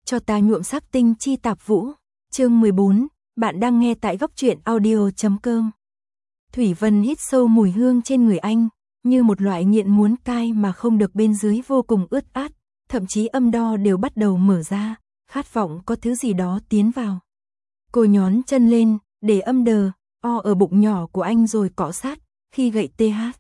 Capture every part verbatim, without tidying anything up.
cho ta nhuộm sắc tinh chi tạp vũ. Chương mười bốn, bạn đang nghe tại góc truyện audio chấm com. Thủy Vân hít sâu mùi hương trên người anh, như một loại nghiện muốn cai mà không được, bên dưới vô cùng ướt át, thậm chí âm đo đều bắt đầu mở ra, khát vọng có thứ gì đó tiến vào. Cô nhón chân lên, để âm đờ, o ở bụng nhỏ của anh rồi cọ sát, khi gậy tê hát.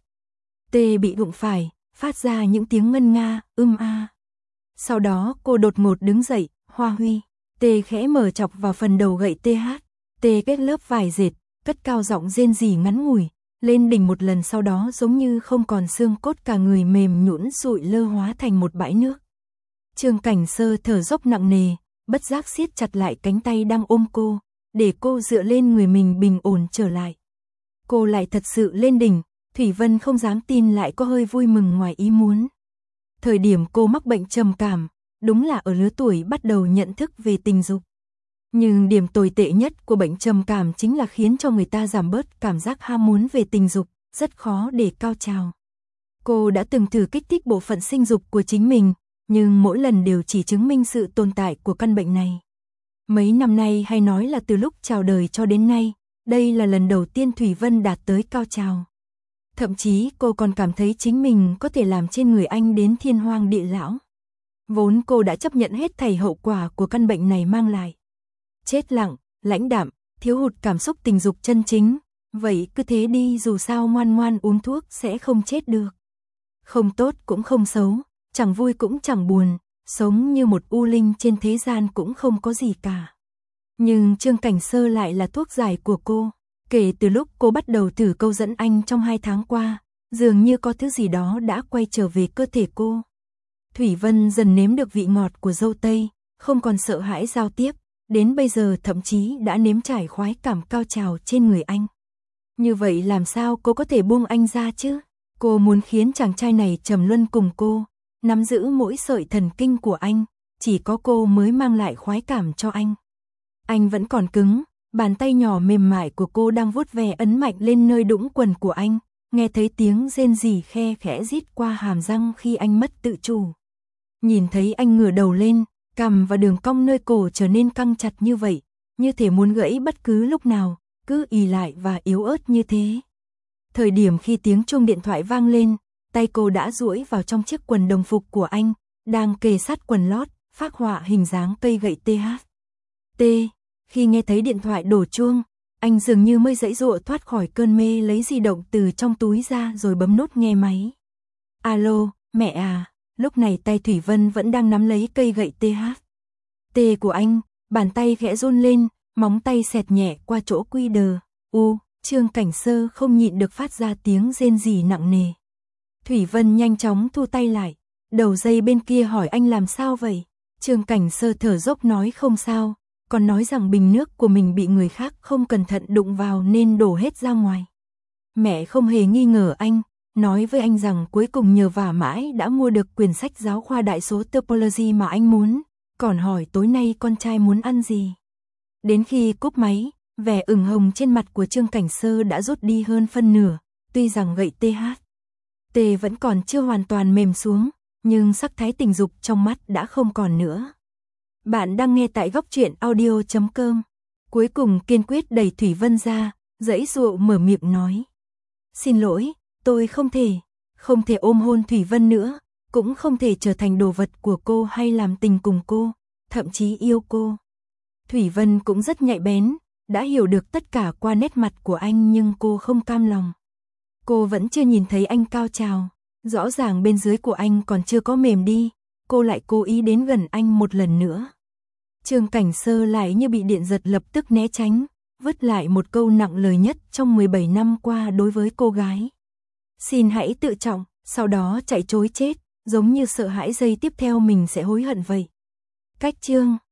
Tê bị đụng phải, phát ra những tiếng ngân nga, ưm a. Sau đó cô đột ngột đứng dậy, Hoa Huy. Tê khẽ mở chọc vào phần đầu gậy tê hát. Tê kết lớp vải dệt, cất cao giọng rên rỉ ngắn ngủi, lên đỉnh một lần, sau đó giống như không còn xương cốt, cả người mềm nhũn sụi lơ hóa thành một bãi nước. Trương Cảnh Sơ thở dốc nặng nề, bất giác siết chặt lại cánh tay đang ôm cô, để cô dựa lên người mình bình ổn trở lại. Cô lại thật sự lên đỉnh, Thủy Vân không dám tin lại có hơi vui mừng ngoài ý muốn. Thời điểm cô mắc bệnh trầm cảm, đúng là ở lứa tuổi bắt đầu nhận thức về tình dục. Nhưng điểm tồi tệ nhất của bệnh trầm cảm chính là khiến cho người ta giảm bớt cảm giác ham muốn về tình dục, rất khó để cao trào. Cô đã từng thử kích thích bộ phận sinh dục của chính mình, nhưng mỗi lần đều chỉ chứng minh sự tồn tại của căn bệnh này. Mấy năm nay, hay nói là từ lúc chào đời cho đến nay, đây là lần đầu tiên Thủy Vân đạt tới cao trào. Thậm chí cô còn cảm thấy chính mình có thể làm trên người anh đến thiên hoang địa lão. Vốn cô đã chấp nhận hết thảy hậu quả của căn bệnh này mang lại. Chết lặng, lãnh đạm, thiếu hụt cảm xúc tình dục chân chính. Vậy cứ thế đi, dù sao ngoan ngoan uống thuốc sẽ không chết được. Không tốt cũng không xấu, chẳng vui cũng chẳng buồn, sống như một u linh trên thế gian cũng không có gì cả. Nhưng Trương Cảnh Sơ lại là thuốc giải của cô. Kể từ lúc cô bắt đầu thử câu dẫn anh trong hai tháng qua, dường như có thứ gì đó đã quay trở về cơ thể cô. Thủy Vân dần nếm được vị ngọt của dâu tây, không còn sợ hãi giao tiếp, đến bây giờ thậm chí đã nếm trải khoái cảm cao trào trên người anh. Như vậy làm sao cô có thể buông anh ra chứ? Cô muốn khiến chàng trai này trầm luân cùng cô, nắm giữ mỗi sợi thần kinh của anh, chỉ có cô mới mang lại khoái cảm cho anh. Anh vẫn còn cứng, bàn tay nhỏ mềm mại của cô đang vuốt ve ấn mạnh lên nơi đũng quần của anh, nghe thấy tiếng rên rỉ khe khẽ rít qua hàm răng khi anh mất tự chủ. Nhìn thấy anh ngửa đầu lên, cằm và đường cong nơi cổ trở nên căng chặt như vậy, như thể muốn gãy bất cứ lúc nào, cứ ì lại và yếu ớt như thế. Thời điểm khi tiếng chuông điện thoại vang lên, tay cô đã duỗi vào trong chiếc quần đồng phục của anh, đang kề sát quần lót, phác họa hình dáng cây gậy tê hát. T. Khi nghe thấy điện thoại đổ chuông, anh dường như mới giãy giụa thoát khỏi cơn mê, lấy di động từ trong túi ra rồi bấm nút nghe máy. Alo, mẹ à, lúc này tay Thủy Vân vẫn đang nắm lấy cây gậy tê hát. T của anh, bàn tay khẽ run lên, móng tay xẹt nhẹ qua chỗ quy đờ. U, Trương Cảnh Sơ không nhịn được phát ra tiếng rên rỉ nặng nề. Thủy Vân nhanh chóng thu tay lại, đầu dây bên kia hỏi anh làm sao vậy? Trương Cảnh Sơ thở dốc nói không sao, còn nói rằng bình nước của mình bị người khác không cẩn thận đụng vào nên đổ hết ra ngoài. Mẹ không hề nghi ngờ anh, nói với anh rằng cuối cùng nhờ vả mãi đã mua được quyển sách giáo khoa đại số topology mà anh muốn, còn hỏi tối nay con trai muốn ăn gì. Đến khi cúp máy, vẻ ửng hồng trên mặt của Trương Cảnh Sơ đã rút đi hơn phân nửa, tuy rằng gậy tê hát. T vẫn còn chưa hoàn toàn mềm xuống, nhưng sắc thái tình dục trong mắt đã không còn nữa. Bạn đang nghe tại góc truyện audio chấm com. Cuối cùng kiên quyết đẩy Thủy Vân ra, giãy giụa mở miệng nói. Xin lỗi, tôi không thể, không thể ôm hôn Thủy Vân nữa, cũng không thể trở thành đồ vật của cô hay làm tình cùng cô, thậm chí yêu cô. Thủy Vân cũng rất nhạy bén, đã hiểu được tất cả qua nét mặt của anh, nhưng cô không cam lòng. Cô vẫn chưa nhìn thấy anh cao trào, rõ ràng bên dưới của anh còn chưa có mềm đi, cô lại cố ý đến gần anh một lần nữa. Trương Cảnh Sơ lại như bị điện giật, lập tức né tránh, vứt lại một câu nặng lời nhất trong mười bảy năm qua đối với cô gái. Xin hãy tự trọng, sau đó chạy trối chết, giống như sợ hãi giây tiếp theo mình sẽ hối hận vậy. Cách chương